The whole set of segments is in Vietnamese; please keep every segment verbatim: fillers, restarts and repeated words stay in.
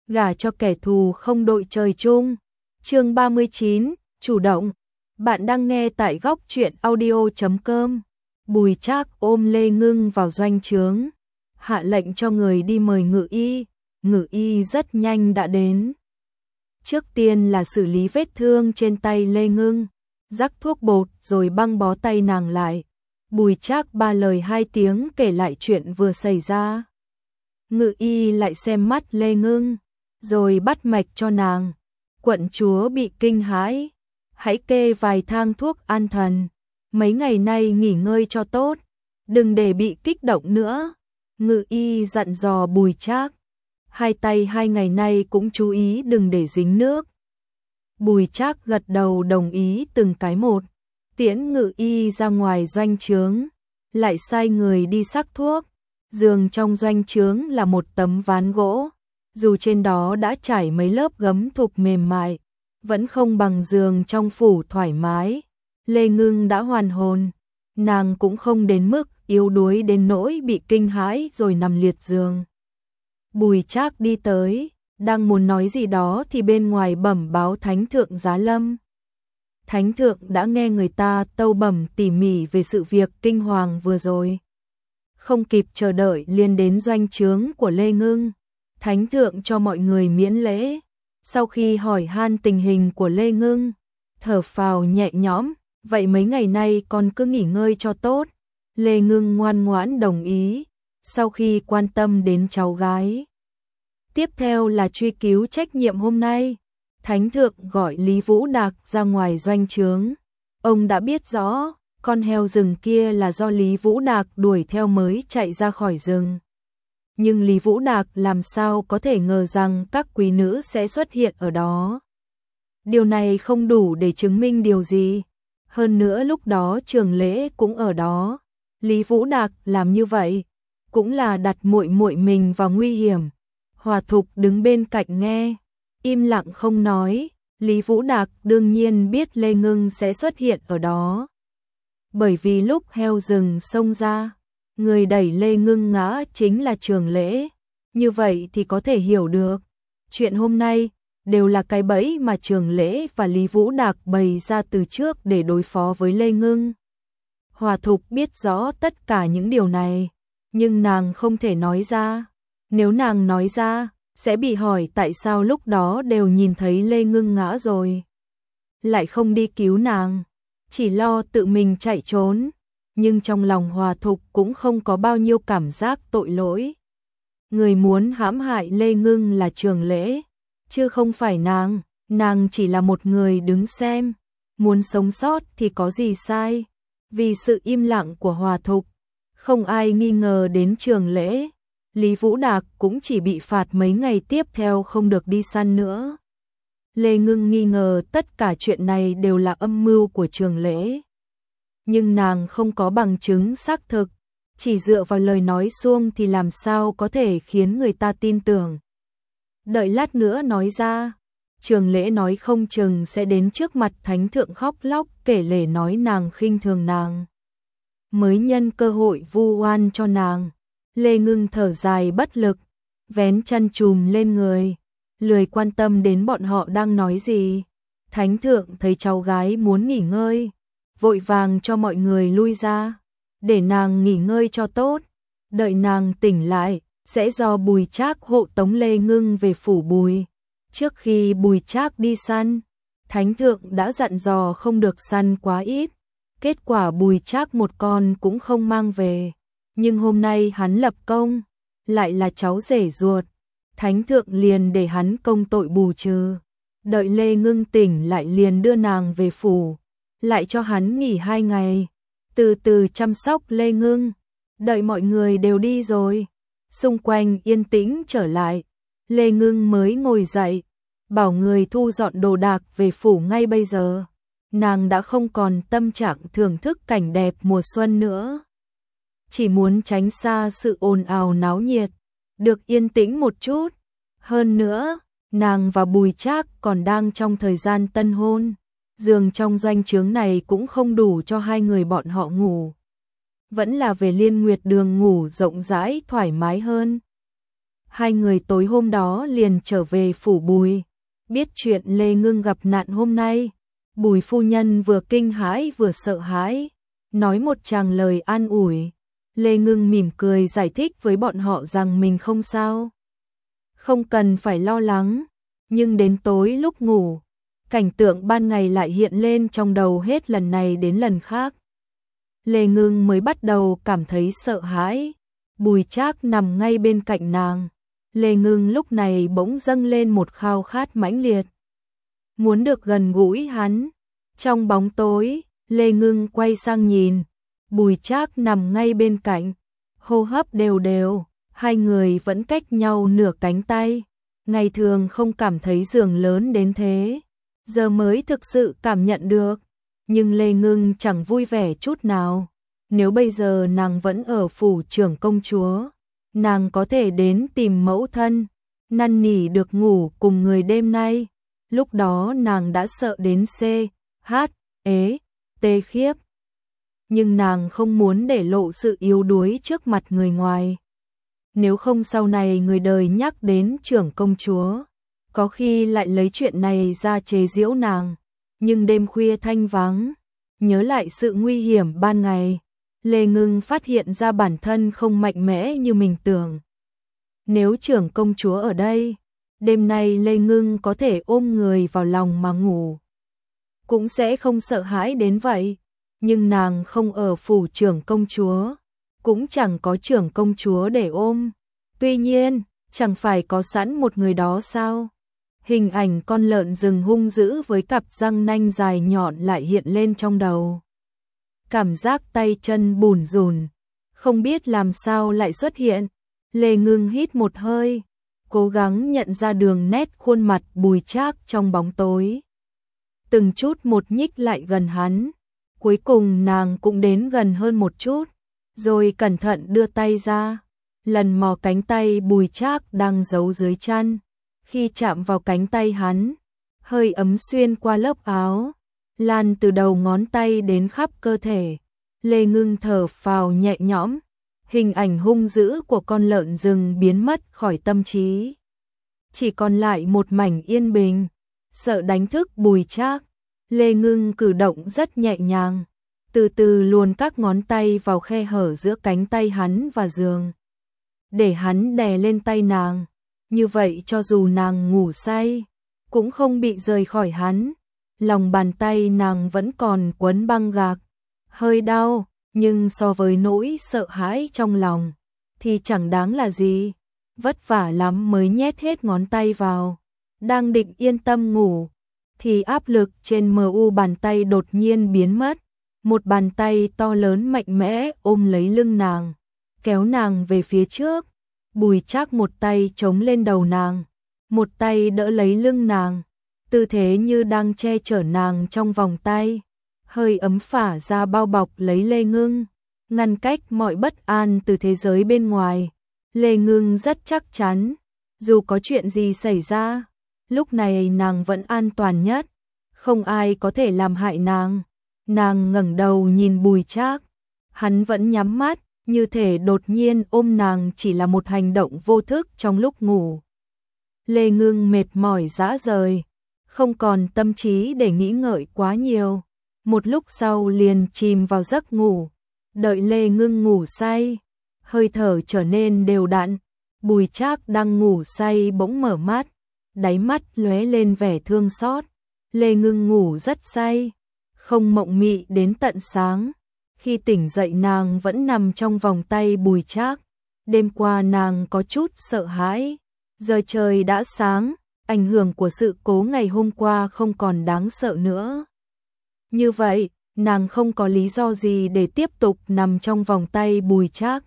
gả cho kẻ thù không đội trời chung. Chương ba mươi chín, chủ động. Bạn đang nghe tại góc truyện audio chấm com. Bùi Trác ôm Lê Ngưng vào doanh trướng, hạ lệnh cho người đi mời ngự y. Ngự y rất nhanh đã đến. Trước tiên là xử lý vết thương trên tay Lê Ngưng, rắc thuốc bột rồi băng bó tay nàng lại. Bùi Trác ba lời hai tiếng kể lại chuyện vừa xảy ra. Ngự y lại xem mắt Lê Ngưng, rồi bắt mạch cho nàng. Quận chúa bị kinh hãi, hãy kê vài thang thuốc an thần. Mấy ngày nay nghỉ ngơi cho tốt, đừng để bị kích động nữa. Ngự y dặn dò Bùi Trác. Hai tay hai ngày nay cũng chú ý đừng để dính nước. Bùi Trác gật đầu đồng ý từng cái một. Tiễn ngự y ra ngoài doanh trướng, lại sai người đi sắc thuốc. Giường trong doanh trướng là một tấm ván gỗ, dù trên đó đã trải mấy lớp gấm thục mềm mại, vẫn không bằng giường trong phủ thoải mái. Lê Ngưng đã hoàn hồn, nàng cũng không đến mức yếu đuối đến nỗi bị kinh hãi rồi nằm liệt giường. Bùi Trác đi tới, đang muốn nói gì đó thì bên ngoài bẩm báo Thánh thượng giá lâm. Thánh thượng đã nghe người ta tâu bẩm tỉ mỉ về sự việc kinh hoàng vừa rồi. Không kịp chờ đợi liền đến doanh trướng của Lê Ngưng. Thánh thượng cho mọi người miễn lễ. Sau khi hỏi han tình hình của Lê Ngưng, thở phào nhẹ nhõm, vậy mấy ngày nay con cứ nghỉ ngơi cho tốt. Lê Ngưng ngoan ngoãn đồng ý, sau khi quan tâm đến cháu gái. Tiếp theo là truy cứu trách nhiệm hôm nay. Thánh thượng gọi Lý Vũ Đạc ra ngoài doanh trướng. Ông đã biết rõ, con heo rừng kia là do Lý Vũ Đạc đuổi theo mới chạy ra khỏi rừng. Nhưng Lý Vũ Đạc làm sao có thể ngờ rằng các quý nữ sẽ xuất hiện ở đó. Điều này không đủ để chứng minh điều gì. Hơn nữa lúc đó Trường Lễ cũng ở đó. Lý Vũ Đạc làm như vậy cũng là đặt muội muội mình vào nguy hiểm. Hòa Thục đứng bên cạnh nghe, im lặng không nói. Lý Vũ Đạc đương nhiên biết Lê Ngưng sẽ xuất hiện ở đó. Bởi vì lúc heo rừng xông ra, người đẩy Lê Ngưng ngã chính là Trường Lễ. Như vậy thì có thể hiểu được, chuyện hôm nay đều là cái bẫy mà Trường Lễ và Lý Vũ Đạc bày ra từ trước để đối phó với Lê Ngưng. Hòa Thục biết rõ tất cả những điều này, nhưng nàng không thể nói ra. Nếu nàng nói ra, sẽ bị hỏi tại sao lúc đó đều nhìn thấy Lê Ngưng ngã rồi, lại không đi cứu nàng, chỉ lo tự mình chạy trốn. Nhưng trong lòng Hòa Thục cũng không có bao nhiêu cảm giác tội lỗi. Người muốn hãm hại Lê Ngưng là Trường Lễ, chứ không phải nàng. Nàng chỉ là một người đứng xem, muốn sống sót thì có gì sai. Vì sự im lặng của Hòa Thục, không ai nghi ngờ đến Trường Lễ. Lý Vũ Đạc cũng chỉ bị phạt mấy ngày tiếp theo không được đi săn nữa. Lê Ngưng nghi ngờ tất cả chuyện này đều là âm mưu của Trường Lễ. Nhưng nàng không có bằng chứng xác thực, chỉ dựa vào lời nói suông thì làm sao có thể khiến người ta tin tưởng. Đợi lát nữa nói ra, Trường Lễ nói không chừng sẽ đến trước mặt Thánh thượng khóc lóc kể lể nói nàng khinh thường nàng, mới nhân cơ hội vu oan cho nàng. Lê Ngưng thở dài bất lực, vén chăn chùm lên người, lười quan tâm đến bọn họ đang nói gì. Thánh thượng thấy cháu gái muốn nghỉ ngơi, vội vàng cho mọi người lui ra, để nàng nghỉ ngơi cho tốt. Đợi nàng tỉnh lại, sẽ do Bùi Trác hộ tống Lê Ngưng về phủ Bùi. Trước khi Bùi Trác đi săn, Thánh thượng đã dặn dò không được săn quá ít. Kết quả Bùi Trác một con cũng không mang về. Nhưng hôm nay hắn lập công, lại là cháu rể ruột. Thánh thượng liền để hắn công tội bù trừ. Đợi Lê Ngưng tỉnh lại liền đưa nàng về phủ, lại cho hắn nghỉ hai ngày, từ từ chăm sóc Lê Ngưng. Đợi mọi người đều đi rồi, xung quanh yên tĩnh trở lại, Lê Ngưng mới ngồi dậy, bảo người thu dọn đồ đạc về phủ ngay bây giờ. Nàng đã không còn tâm trạng thưởng thức cảnh đẹp mùa xuân nữa, chỉ muốn tránh xa sự ồn ào náo nhiệt, được yên tĩnh một chút. Hơn nữa, nàng và Bùi Trác còn đang trong thời gian tân hôn, giường trong doanh trướng này cũng không đủ cho hai người bọn họ ngủ. Vẫn là về Liên Nguyệt Đường ngủ rộng rãi thoải mái hơn. Hai người tối hôm đó liền trở về phủ Bùi. Biết chuyện Lê Ngưng gặp nạn hôm nay, Bùi phu nhân vừa kinh hãi vừa sợ hãi, nói một tràng lời an ủi. Lê Ngưng mỉm cười giải thích với bọn họ rằng mình không sao, không cần phải lo lắng. Nhưng đến tối lúc ngủ, cảnh tượng ban ngày lại hiện lên trong đầu hết lần này đến lần khác. Lê Ngưng mới bắt đầu cảm thấy sợ hãi. Bùi Trác nằm ngay bên cạnh nàng. Lê Ngưng lúc này bỗng dâng lên một khao khát mãnh liệt, muốn được gần gũi hắn. Trong bóng tối, Lê Ngưng quay sang nhìn, Bùi Trác nằm ngay bên cạnh, hô hấp đều đều, hai người vẫn cách nhau nửa cánh tay. Ngày thường không cảm thấy giường lớn đến thế, giờ mới thực sự cảm nhận được. Nhưng Lê Ngưng chẳng vui vẻ chút nào. Nếu bây giờ nàng vẫn ở phủ trưởng công chúa, nàng có thể đến tìm mẫu thân, năn nỉ được ngủ cùng người đêm nay. Lúc đó nàng đã sợ đến C, H, ế, tê khiếp. Nhưng nàng không muốn để lộ sự yếu đuối trước mặt người ngoài. Nếu không sau này người đời nhắc đến trưởng công chúa, có khi lại lấy chuyện này ra chế giễu nàng. Nhưng đêm khuya thanh vắng, nhớ lại sự nguy hiểm ban ngày, Lê Ngưng phát hiện ra bản thân không mạnh mẽ như mình tưởng. Nếu trưởng công chúa ở đây, đêm nay Lê Ngưng có thể ôm người vào lòng mà ngủ, cũng sẽ không sợ hãi đến vậy. Nhưng nàng không ở phủ trưởng công chúa, cũng chẳng có trưởng công chúa để ôm. Tuy nhiên, chẳng phải có sẵn một người đó sao? Hình ảnh con lợn rừng hung dữ với cặp răng nanh dài nhọn lại hiện lên trong đầu. Cảm giác tay chân bủn rủn, không biết làm sao lại xuất hiện. Lê Ngưng hít một hơi, cố gắng nhận ra đường nét khuôn mặt Bùi Trác trong bóng tối. Từng chút một nhích lại gần hắn, cuối cùng nàng cũng đến gần hơn một chút, rồi cẩn thận đưa tay ra, lần mò cánh tay Bùi Trác đang giấu dưới chăn. Khi chạm vào cánh tay hắn, hơi ấm xuyên qua lớp áo, lan từ đầu ngón tay đến khắp cơ thể. Lê Ngưng thở phào nhẹ nhõm, hình ảnh hung dữ của con lợn rừng biến mất khỏi tâm trí. Chỉ còn lại một mảnh yên bình. Sợ đánh thức Bùi Trác, Lê Ngưng cử động rất nhẹ nhàng, từ từ luồn các ngón tay vào khe hở giữa cánh tay hắn và giường, để hắn đè lên tay nàng. Như vậy cho dù nàng ngủ say, cũng không bị rời khỏi hắn. Lòng bàn tay nàng vẫn còn quấn băng gạc, hơi đau, nhưng so với nỗi sợ hãi trong lòng, thì chẳng đáng là gì. Vất vả lắm mới nhét hết ngón tay vào, đang định yên tâm ngủ, thì áp lực trên mờ u bàn tay đột nhiên biến mất. Một bàn tay to lớn mạnh mẽ ôm lấy lưng nàng, kéo nàng về phía trước. Bùi Trác một tay chống lên đầu nàng, một tay đỡ lấy lưng nàng, tư thế như đang che chở nàng trong vòng tay. Hơi ấm phả ra bao bọc lấy Lê Ngưng, ngăn cách mọi bất an từ thế giới bên ngoài. Lê Ngưng rất chắc chắn, dù có chuyện gì xảy ra, lúc này nàng vẫn an toàn nhất, không ai có thể làm hại nàng. Nàng ngẩng đầu nhìn Bùi Trác, hắn vẫn nhắm mắt, như thể đột nhiên ôm nàng chỉ là một hành động vô thức trong lúc ngủ. Lê Ngưng mệt mỏi rã rời, không còn tâm trí để nghĩ ngợi quá nhiều. Một lúc sau liền chìm vào giấc ngủ. Đợi Lê Ngưng ngủ say, hơi thở trở nên đều đặn, Bùi Trác đang ngủ say bỗng mở mắt, đáy mắt lóe lên vẻ thương xót. Lê Ngưng ngủ rất say, không mộng mị đến tận sáng. Khi tỉnh dậy nàng vẫn nằm trong vòng tay Bùi Trác. Đêm qua nàng có chút sợ hãi, giờ trời đã sáng, ảnh hưởng của sự cố ngày hôm qua không còn đáng sợ nữa. Như vậy, nàng không có lý do gì để tiếp tục nằm trong vòng tay Bùi Trác.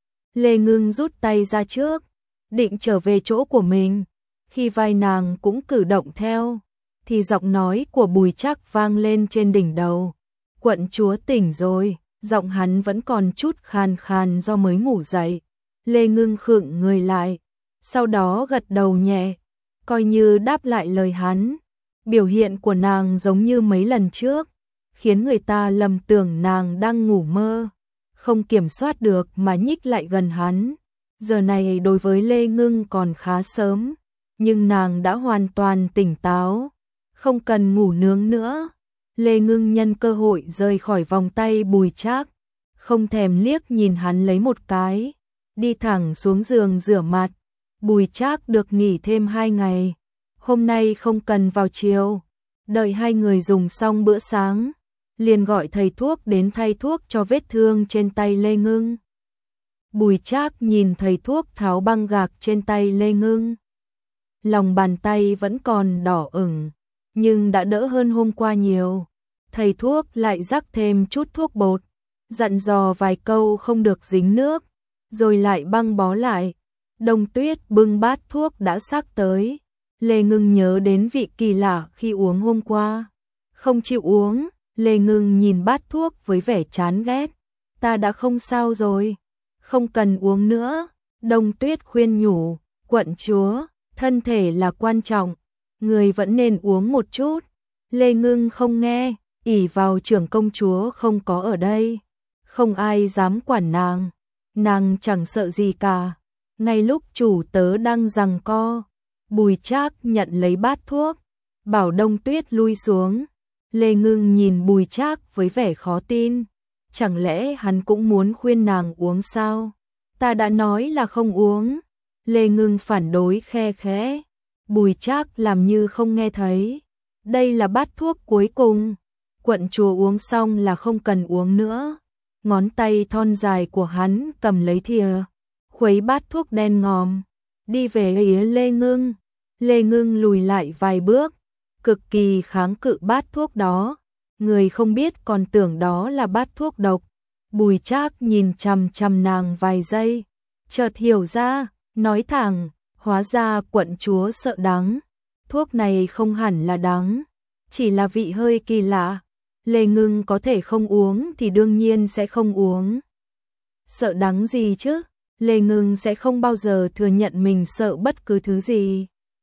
Lê Ngưng rút tay ra trước, định trở về chỗ của mình. Khi vai nàng cũng cử động theo, thì giọng nói của Bùi Trác vang lên trên đỉnh đầu. Quận chúa tỉnh rồi, giọng hắn vẫn còn chút khàn khàn do mới ngủ dậy. Lê Ngưng khựng người lại, sau đó gật đầu nhẹ, coi như đáp lại lời hắn. Biểu hiện của nàng giống như mấy lần trước, khiến người ta lầm tưởng nàng đang ngủ mơ, không kiểm soát được mà nhích lại gần hắn. Giờ này đối với Lê Ngưng còn khá sớm, nhưng nàng đã hoàn toàn tỉnh táo, không cần ngủ nướng nữa. Lê Ngưng nhân cơ hội rời khỏi vòng tay Bùi Trác, không thèm liếc nhìn hắn lấy một cái, đi thẳng xuống giường rửa mặt. Bùi Trác được nghỉ thêm hai ngày, hôm nay không cần vào chiều, đợi hai người dùng xong bữa sáng, liền gọi thầy thuốc đến thay thuốc cho vết thương trên tay Lê Ngưng. Bùi Trác nhìn thầy thuốc tháo băng gạc trên tay Lê Ngưng. Lòng bàn tay vẫn còn đỏ ửng, nhưng đã đỡ hơn hôm qua nhiều. Thầy thuốc lại rắc thêm chút thuốc bột, dặn dò vài câu không được dính nước, rồi lại băng bó lại. Đông Tuyết bưng bát thuốc đã sắc tới. Lê Ngưng nhớ đến vị kỳ lạ khi uống hôm qua. Không chịu uống, Lê Ngưng nhìn bát thuốc với vẻ chán ghét. Ta đã không sao rồi, không cần uống nữa. Đông Tuyết khuyên nhủ, quận chúa, thân thể là quan trọng, người vẫn nên uống một chút. Lê Ngưng không nghe, ỷ vào trưởng công chúa không có ở đây, không ai dám quản nàng, nàng chẳng sợ gì cả. Ngay lúc chủ tớ đang giằng co, Bùi Trác nhận lấy bát thuốc, bảo Đông Tuyết lui xuống. Lê Ngưng nhìn Bùi Trác với vẻ khó tin, chẳng lẽ hắn cũng muốn khuyên nàng uống sao? Ta đã nói là không uống. Lê Ngưng phản đối khe khẽ. Bùi Trác làm như không nghe thấy. Đây là bát thuốc cuối cùng, quận chúa uống xong là không cần uống nữa. Ngón tay thon dài của hắn cầm lấy thìa, khuấy bát thuốc đen ngòm, đi về phía Lê Ngưng. Lê Ngưng lùi lại vài bước, cực kỳ kháng cự bát thuốc đó. Người không biết còn tưởng đó là bát thuốc độc. Bùi Trác nhìn chằm chằm nàng vài giây, chợt hiểu ra, nói thẳng, hóa ra quận chúa sợ đắng. Thuốc này không hẳn là đắng, chỉ là vị hơi kỳ lạ. Lê Ngưng có thể không uống thì đương nhiên sẽ không uống. Sợ đắng gì chứ? Lê Ngưng sẽ không bao giờ thừa nhận mình sợ bất cứ thứ gì.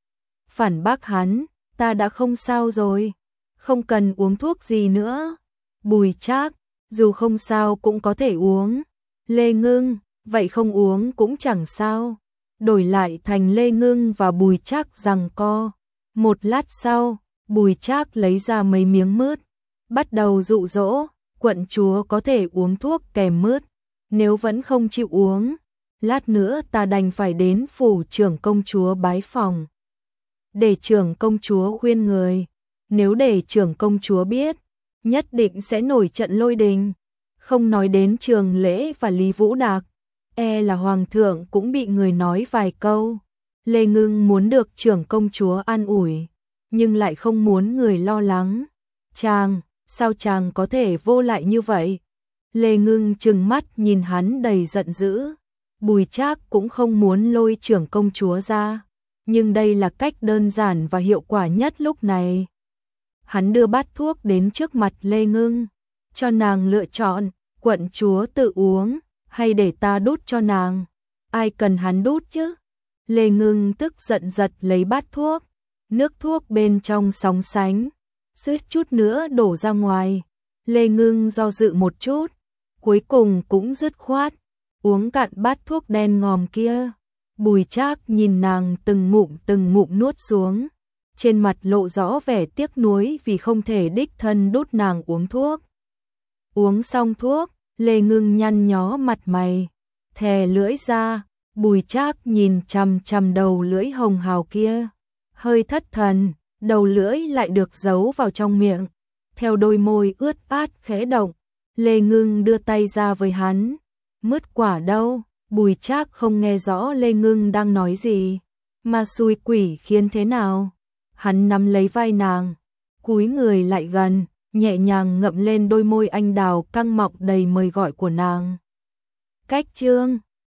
Phản bác hắn, ta đã không sao rồi, không cần uống thuốc gì nữa. Bùi Trác, dù không sao cũng có thể uống. Lê Ngưng, vậy không uống cũng chẳng sao. Đổi lại thành Lê Ngưng và Bùi Trác giằng co. Một lát sau, Bùi Trác lấy ra mấy miếng mứt, bắt đầu dụ dỗ, quận chúa có thể uống thuốc kèm mứt, nếu vẫn không chịu uống, lát nữa ta đành phải đến phủ trưởng công chúa bái phòng. Để trưởng công chúa khuyên người, nếu để trưởng công chúa biết, nhất định sẽ nổi trận lôi đình. Không nói đến Trường Lễ và Lý Vũ Đạc, e là hoàng thượng cũng bị người nói vài câu. Lê Ngưng muốn được trưởng công chúa an ủi, nhưng lại không muốn người lo lắng. Chàng, sao chàng có thể vô lại như vậy? Lê Ngưng trừng mắt nhìn hắn đầy giận dữ. Bùi Trác cũng không muốn lôi trưởng công chúa ra, nhưng đây là cách đơn giản và hiệu quả nhất lúc này. Hắn đưa bát thuốc đến trước mặt Lê Ngưng, cho nàng lựa chọn, quận chúa tự uống, hay để ta đút cho nàng. Ai cần hắn đút chứ? Lê Ngưng tức giận giật lấy bát thuốc, nước thuốc bên trong sóng sánh, suýt chút nữa đổ ra ngoài. Lê Ngưng do dự một chút, cuối cùng cũng dứt khoát, uống cạn bát thuốc đen ngòm kia. Bùi Trác nhìn nàng từng ngụm từng ngụm nuốt xuống, trên mặt lộ rõ vẻ tiếc nuối vì không thể đích thân đút nàng uống thuốc. Uống xong thuốc, Lê Ngưng nhăn nhó mặt mày, thè lưỡi ra. Bùi Trác nhìn chằm chằm đầu lưỡi hồng hào kia, hơi thất thần, đầu lưỡi lại được giấu vào trong miệng. Theo đôi môi ướt át khẽ động, Lê Ngưng đưa tay ra với hắn. Mứt quả đâu? Bùi Trác không nghe rõ Lê Ngưng đang nói gì, mà xui quỷ khiến thế nào. Hắn nắm lấy vai nàng, cúi người lại gần, nhẹ nhàng ngậm lên đôi môi anh đào căng mọng đầy mời gọi của nàng. Cách chương